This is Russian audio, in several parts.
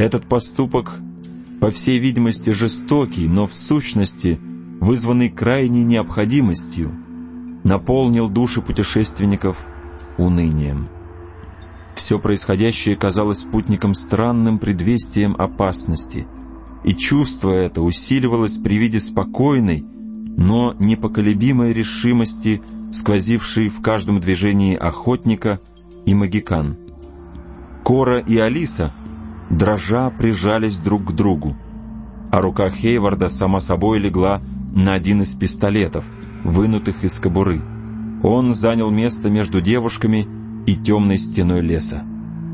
Этот поступок, по всей видимости, жестокий, но в сущности вызванный крайней необходимостью, наполнил души путешественников унынием. Все происходящее казалось спутникам странным предвестием опасности, и чувство это усиливалось при виде спокойной, но непоколебимой решимости, сквозившей в каждом движении охотника и магикан. Кора и Алиса, дрожа, прижались друг к другу, а рука Хейварда сама собой легла на один из пистолетов, вынутых из кобуры. Он занял место между девушками и темной стеной леса.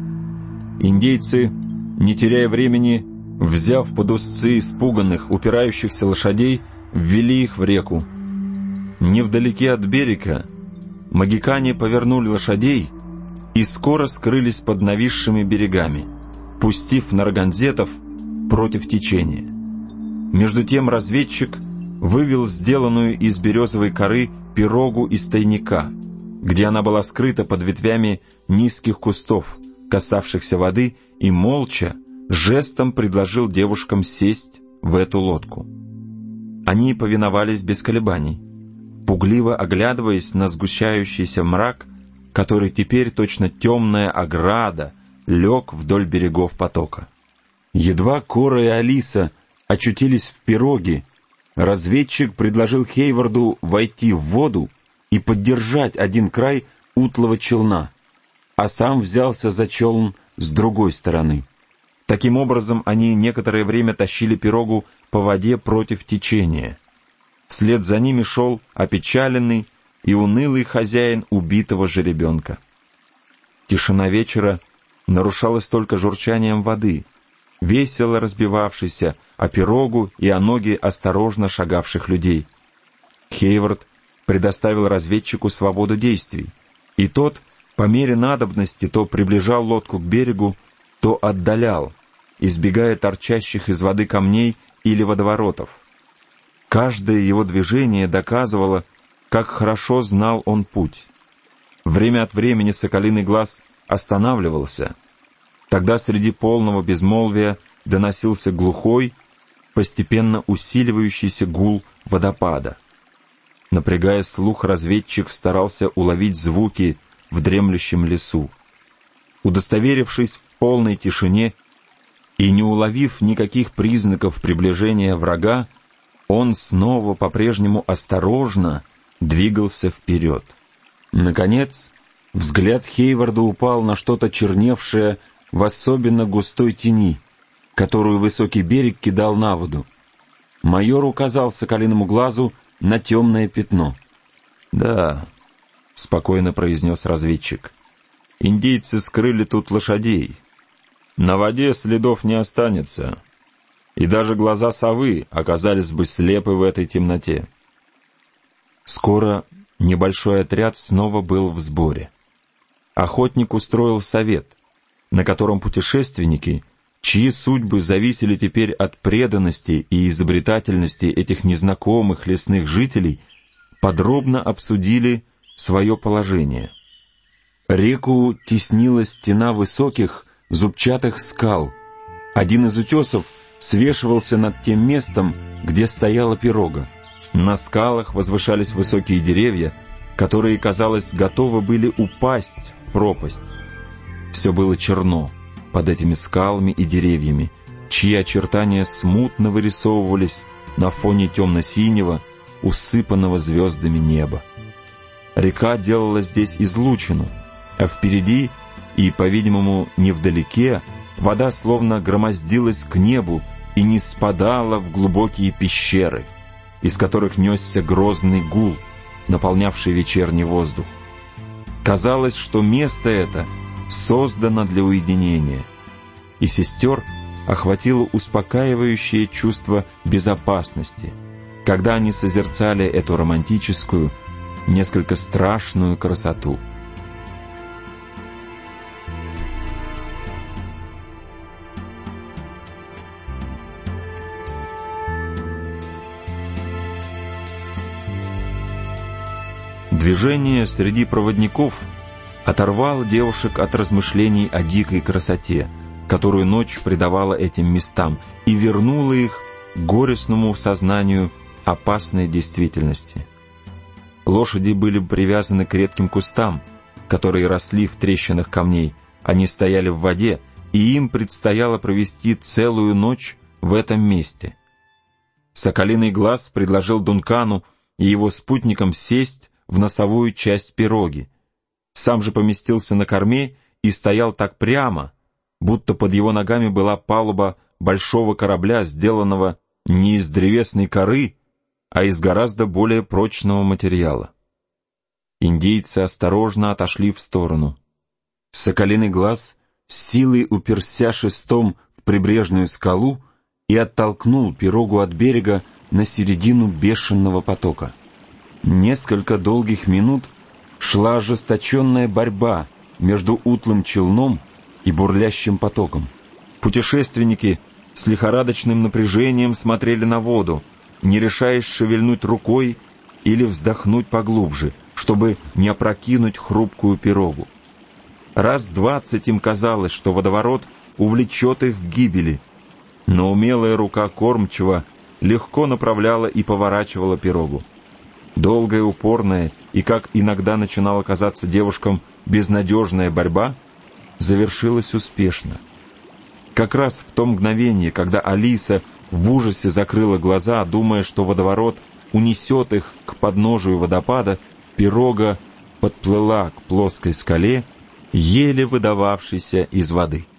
Индейцы, не теряя времени, взяв под узцы испуганных, упирающихся лошадей, ввели их в реку. Невдалеке от берега магикане повернули лошадей и скоро скрылись под нависшими берегами, пустив нарганзетов против течения. Между тем разведчик вывел сделанную из березовой коры пирогу из тайника, где она была скрыта под ветвями низких кустов, касавшихся воды, и молча, жестом предложил девушкам сесть в эту лодку. Они повиновались без колебаний, пугливо оглядываясь на сгущающийся мрак, который теперь, точно темная ограда, лег вдоль берегов потока. Едва Кора и Алиса очутились в пироге, разведчик предложил Хейварду войти в воду и поддержать один край утлого челна, а сам взялся за челн с другой стороны. Таким образом, они некоторое время тащили пирогу по воде против течения. Вслед за ними шел опечаленный и унылый хозяин убитого жеребенка. Тишина вечера нарушалась только журчанием воды, весело разбивавшейся о пирогу и о ноги осторожно шагавших людей. Хейвард предоставил разведчику свободу действий, и тот, по мере надобности, то приближал лодку к берегу, то отдалял, избегая торчащих из воды камней или водоворотов. Каждое его движение доказывало, как хорошо знал он путь. Время от времени соколиный глаз останавливался. Тогда среди полного безмолвия доносился глухой, постепенно усиливающийся гул водопада. Напрягая слух, разведчик старался уловить звуки в дремлющем лесу. Удостоверившись в полной тишине и не уловив никаких признаков приближения врага, он снова по-прежнему осторожно двигался вперед. Наконец, взгляд Хейварда упал на что-то черневшее в особенно густой тени, которую высокий берег кидал на воду. Майор указал соколиному глазу на темное пятно. «Да», — спокойно произнес разведчик, — «индейцы скрыли тут лошадей. На воде следов не останется, и даже глаза совы оказались бы слепы в этой темноте». Скоро небольшой отряд снова был в сборе. Охотник устроил совет, на котором путешественники, чьи судьбы зависели теперь от преданности и изобретательности этих незнакомых лесных жителей, подробно обсудили свое положение. Реку теснила стена высоких зубчатых скал. Один из утесов свешивался над тем местом, где стояла пирога. На скалах возвышались высокие деревья, которые, казалось, готовы были упасть в пропасть. Все было черно под этими скалами и деревьями, чьи очертания смутно вырисовывались на фоне темно-синего, усыпанного звездами неба. Река делала здесь излучину, а впереди и, по-видимому, невдалеке, вода словно громоздилась к небу и не спадала в глубокие пещеры, из которых несся грозный гул, наполнявший вечерний воздух. Казалось, что место это создано для уединения, и сестер охватило успокаивающее чувство безопасности, когда они созерцали эту романтическую, несколько страшную красоту. Движение среди проводников оторвало девушек от размышлений о дикой красоте, которую ночь придавала этим местам, и вернула их к горестному сознанию опасной действительности. Лошади были привязаны к редким кустам, которые росли в трещинах камней. Они стояли в воде, и им предстояло провести целую ночь в этом месте. Соколиный глаз предложил Дункану и его спутникам сесть в носовую часть пироги. Сам же поместился на корме и стоял так прямо, будто под его ногами была палуба большого корабля, сделанного не из древесной коры, а из гораздо более прочного материала. Индейцы осторожно отошли в сторону. Соколиный глаз с силой уперся шестом в прибрежную скалу и оттолкнул пирогу от берега на середину бешеного потока. Несколько долгих минут шла ожесточенная борьба между утлым челном и бурлящим потоком. Путешественники с лихорадочным напряжением смотрели на воду, не решаясь шевельнуть рукой или вздохнуть поглубже, чтобы не опрокинуть хрупкую пирогу. Раз 20 им казалось, что водоворот увлечет их к гибели, но умелая рука кормчего легко направляла и поворачивала пирогу. Долгая, упорная и, как иногда начинало казаться девушкам, безнадежная борьба завершилась успешно. Как раз в то мгновение, когда Алиса в ужасе закрыла глаза, думая, что водоворот унесет их к подножию водопада, пирога подплыла к плоской скале, еле выдававшейся из воды.